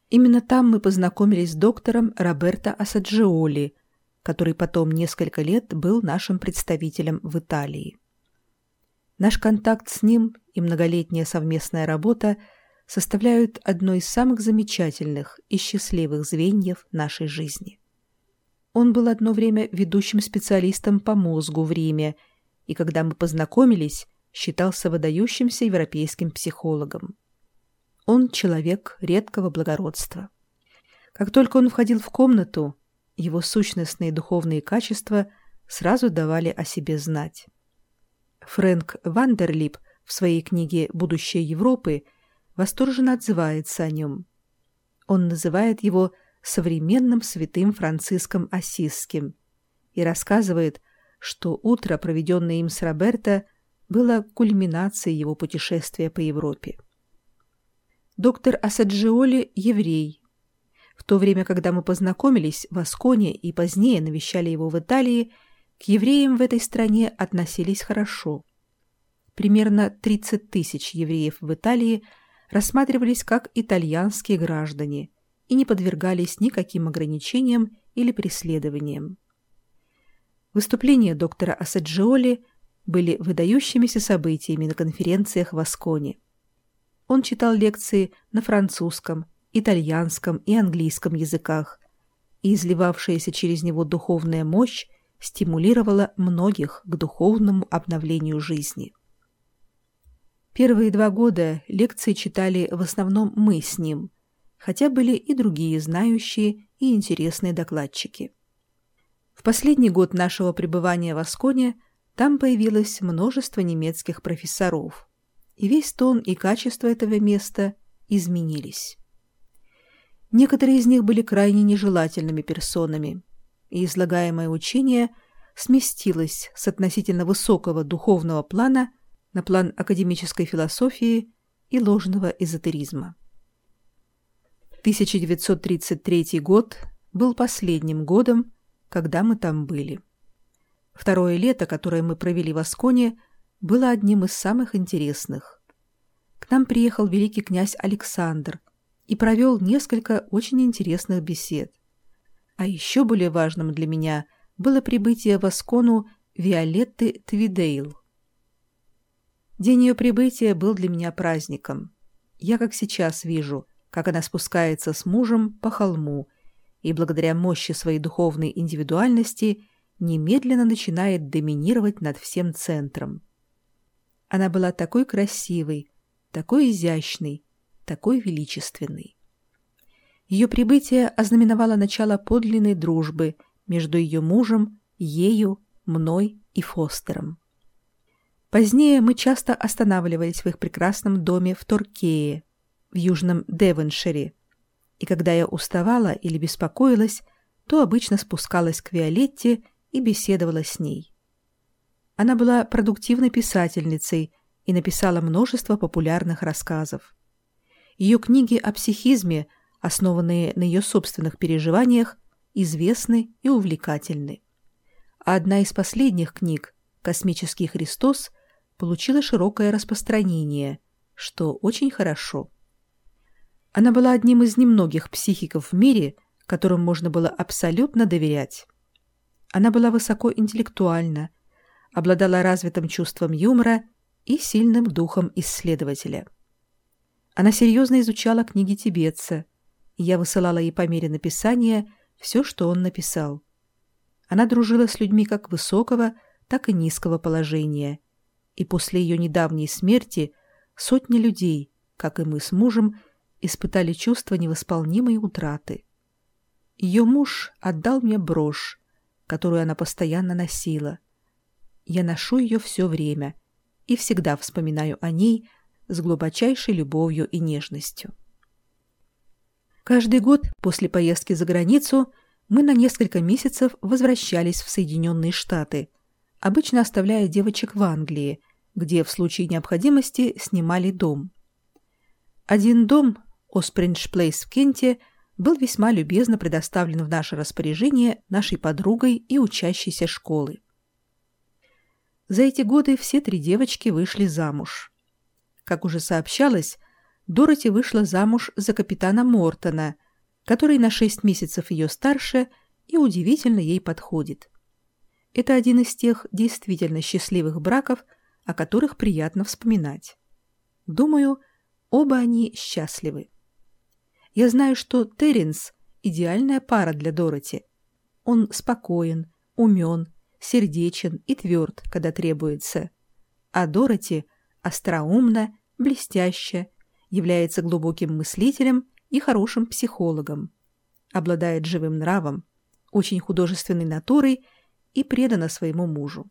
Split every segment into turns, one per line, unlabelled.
Именно там мы познакомились с доктором Роберто Ассаджиоли, который потом несколько лет был нашим представителем в Италии. Наш контакт с ним и многолетняя совместная работа составляют одно из самых замечательных и счастливых звеньев нашей жизни. Он был одно время ведущим специалистом по мозгу в Риме, и когда мы познакомились, считался выдающимся европейским психологом. Он человек редкого благородства. Как только он входил в комнату, его сущностные духовные качества сразу давали о себе знать. Фрэнк Вандерлип в своей книге «Будущее Европы» восторженно отзывается о нем. Он называет его современным святым Франциском Ассизским и рассказывает, что утро, проведенное им с Роберто, было кульминацией его путешествия по Европе. Доктор Ассаджиоли – еврей. В то время, когда мы познакомились в Асконе и позднее навещали его в Италии, к евреям в этой стране относились хорошо. Примерно 30 тысяч евреев в Италии рассматривались как итальянские граждане и не подвергались никаким ограничениям или преследованиям. Выступления доктора Ассаджиоли были выдающимися событиями на конференциях в Асконе. Он читал лекции на французском, итальянском и английском языках, и изливавшаяся через него духовная мощь стимулировала многих к духовному обновлению жизни. Первые 2 года лекции читали в основном мы с ним, хотя были и другие знающие и интересные докладчики. В последний год нашего пребывания в Асконе там появилось множество немецких профессоров, и весь тон и качество этого места изменились. Некоторые из них были крайне нежелательными персонами, и излагаемое учение сместилось с относительно высокого духовного плана на план академической философии и ложного эзотеризма. 1933 год был последним годом, когда мы там были. Второе лето, которое мы провели в Асконе, было одним из самых интересных. К нам приехал великий князь Александр и провел несколько очень интересных бесед. А еще более важным для меня было прибытие в Аскону Виолетты Твидейл. День ее прибытия был для меня праздником. Я как сейчас вижу, как она спускается с мужем по холму и благодаря мощи своей духовной индивидуальности немедленно начинает доминировать над всем центром. Она была такой красивой, такой изящной, такой величественной. Ее прибытие ознаменовало начало подлинной дружбы между ее мужем, ею, мной и Фостером. Позднее мы часто останавливались в их прекрасном доме в Торкее, в южном Девоншире, и когда я уставала или беспокоилась, то обычно спускалась к Виолетте и беседовала с ней. Она была продуктивной писательницей и написала множество популярных рассказов. Ее книги о психизме, основанные на ее собственных переживаниях, известны и увлекательны. А одна из последних книг «Космический Христос» получила широкое распространение, что очень хорошо. Она была одним из немногих психиков в мире, которым можно было абсолютно доверять. Она была высокоинтеллектуальна, обладала развитым чувством юмора и сильным духом исследователя. Она серьезно изучала книги тибетца, и я высылала ей по мере написания все, что он написал. Она дружила с людьми как высокого, так и низкого положения, и после ее недавней смерти сотни людей, как и мы с мужем, испытали чувство невосполнимой утраты. Ее муж отдал мне брошь, которую она постоянно носила. Я ношу ее все время и всегда вспоминаю о ней с глубочайшей любовью и нежностью. Каждый год после поездки за границу мы на несколько месяцев возвращались в Соединенные Штаты, обычно оставляя девочек в Англии, где в случае необходимости снимали дом. Один дом, Осприндж Плейс в Кенте, был весьма любезно предоставлен в наше распоряжение нашей подругой и учащейся школы. За эти годы все 3 девочки вышли замуж. Как уже сообщалось, Дороти вышла замуж за капитана Мортона, который на 6 месяцев ее старше и удивительно ей подходит. Это один из тех действительно счастливых браков, о которых приятно вспоминать. Думаю, оба они счастливы. Я знаю, что Терренс – идеальная пара для Дороти. Он спокоен, умен, сердечен и тверд, когда требуется. А Дороти остроумна, блестяща, является глубоким мыслителем и хорошим психологом, обладает живым нравом, очень художественной натурой и предана своему мужу.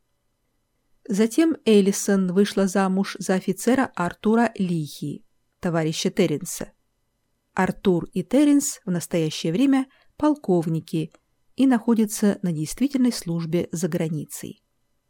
Затем Эллисон вышла замуж за офицера Артура Лихи, товарища Терренса. Артур и Терренс в настоящее время полковники и находятся на действительной службе за границей.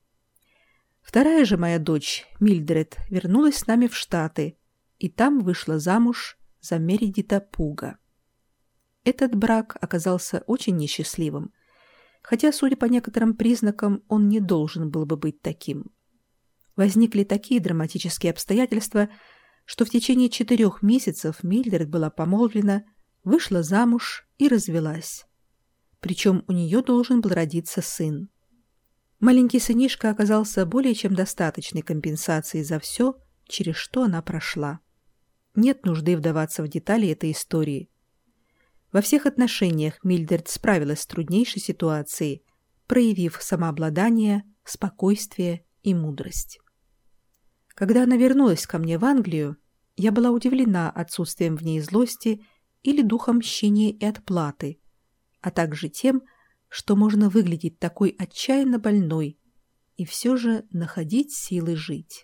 Вторая же моя дочь, Мильдред, вернулась с нами в Штаты и там вышла замуж за Мередита Пуга. Этот брак оказался очень несчастливым, хотя, судя по некоторым признакам, он не должен был бы быть таким. Возникли такие драматические обстоятельства, что в течение 4 месяцев Мильдред была помолвлена, вышла замуж и развелась. Причем у нее должен был родиться сын. Маленький сынишка оказался более чем достаточной компенсацией за все, через что она прошла. Нет нужды вдаваться в детали этой истории. Во всех отношениях Мильдред справилась с труднейшей ситуацией, проявив самообладание, спокойствие и мудрость. Когда она вернулась ко мне в Англию, я была удивлена отсутствием в ней злости или духом мщения и отплаты, а также тем, что можно выглядеть такой отчаянно больной и все же находить силы жить.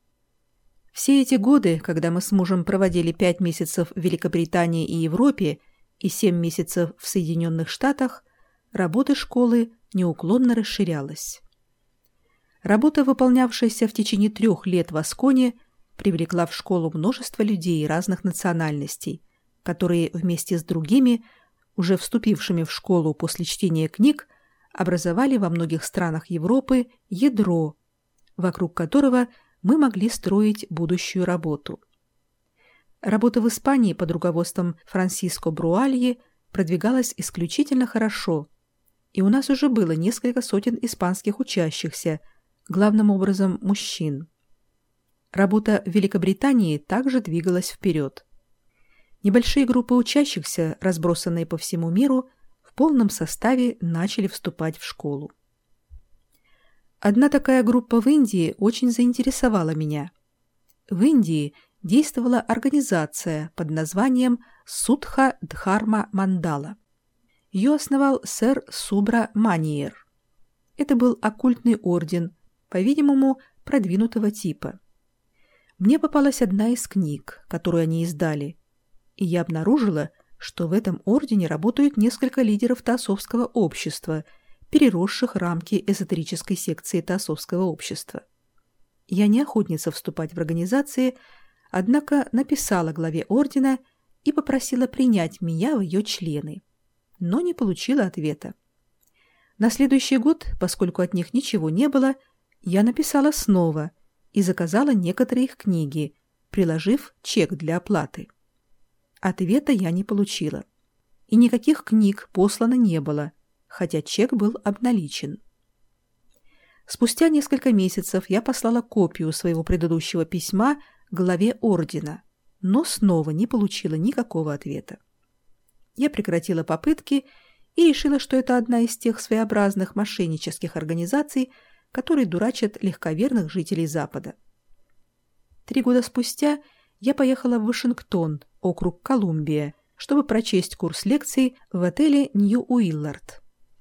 Все эти годы, когда мы с мужем проводили 5 месяцев в Великобритании и Европе и 7 месяцев в Соединенных Штатах, работа школы неуклонно расширялась. Работа, выполнявшаяся в течение 3 лет в Асконе, привлекла в школу множество людей разных национальностей, которые вместе с другими, уже вступившими в школу после чтения книг, образовали во многих странах Европы ядро, вокруг которого мы могли строить будущую работу. Работа в Испании под руководством Франсиско Бруальи продвигалась исключительно хорошо, и у нас уже было несколько сотен испанских учащихся, главным образом мужчин. Работа в Великобритании также двигалась вперед. Небольшие группы учащихся, разбросанные по всему миру, в полном составе начали вступать в школу. Одна такая группа в Индии очень заинтересовала меня. В Индии действовала организация под названием Судха Дхарма Мандала. Ее основал сэр Субра Маниер. Это был оккультный орден, по-видимому, продвинутого типа. Мне попалась одна из книг, которую они издали, и я обнаружила, что в этом ордене работают несколько лидеров теософского общества, переросших рамки эзотерической секции теософского общества. Я не охотница вступать в организации, однако написала главе ордена и попросила принять меня в ее члены, но не получила ответа. На следующий год, поскольку от них ничего не было, я написала снова и заказала некоторые их книги, приложив чек для оплаты. Ответа я не получила, и никаких книг послано не было, хотя чек был обналичен. Спустя несколько месяцев я послала копию своего предыдущего письма главе ордена, но снова не получила никакого ответа. Я прекратила попытки и решила, что это одна из тех своеобразных мошеннических организаций, которые дурачат легковерных жителей Запада. 3 года спустя я поехала в Вашингтон, округ Колумбия, чтобы прочесть курс лекций в отеле Нью-Уиллард.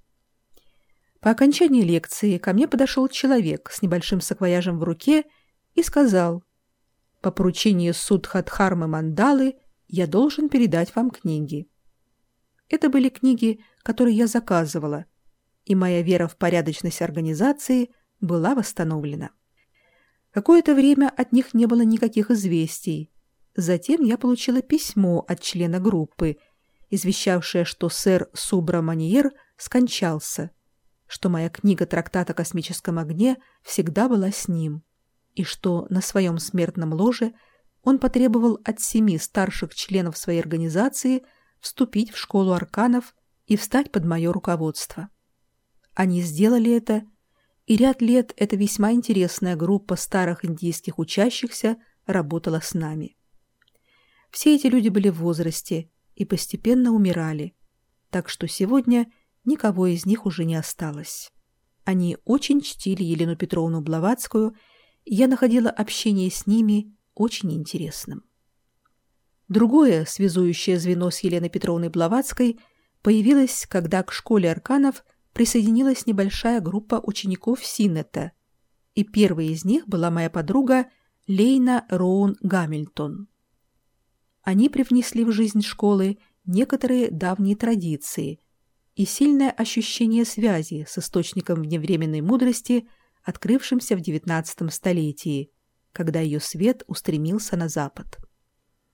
По окончании лекции ко мне подошел человек с небольшим саквояжем в руке и сказал: «По поручению Судха Дхармы Мандалы я должен передать вам книги». Это были книги, которые я заказывала, и моя вера в порядочность организации была восстановлена. Какое-то время от них не было никаких известий. Затем я получила письмо от члена группы, извещавшее, что сэр Субра Маниер скончался, что моя книга «Трактат о космическом огне» всегда была с ним, и что на своем смертном ложе он потребовал от 7 старших членов своей организации вступить в школу арканов и встать под мое руководство. Они сделали это, и ряд лет эта весьма интересная группа старых индийских учащихся работала с нами. Все эти люди были в возрасте и постепенно умирали, так что сегодня никого из них уже не осталось. Они очень чтили Елену Петровну Блаватскую, и я находила общение с ними очень интересным. Другое связующее звено с Еленой Петровной Блаватской появилось, когда к школе арканов присоединилась небольшая группа учеников Синнета, и первой из них была моя подруга Лейна Роун Гамильтон. Они привнесли в жизнь школы некоторые давние традиции и сильное ощущение связи с источником вневременной мудрости, открывшимся в XIX столетии, когда ее свет устремился на запад.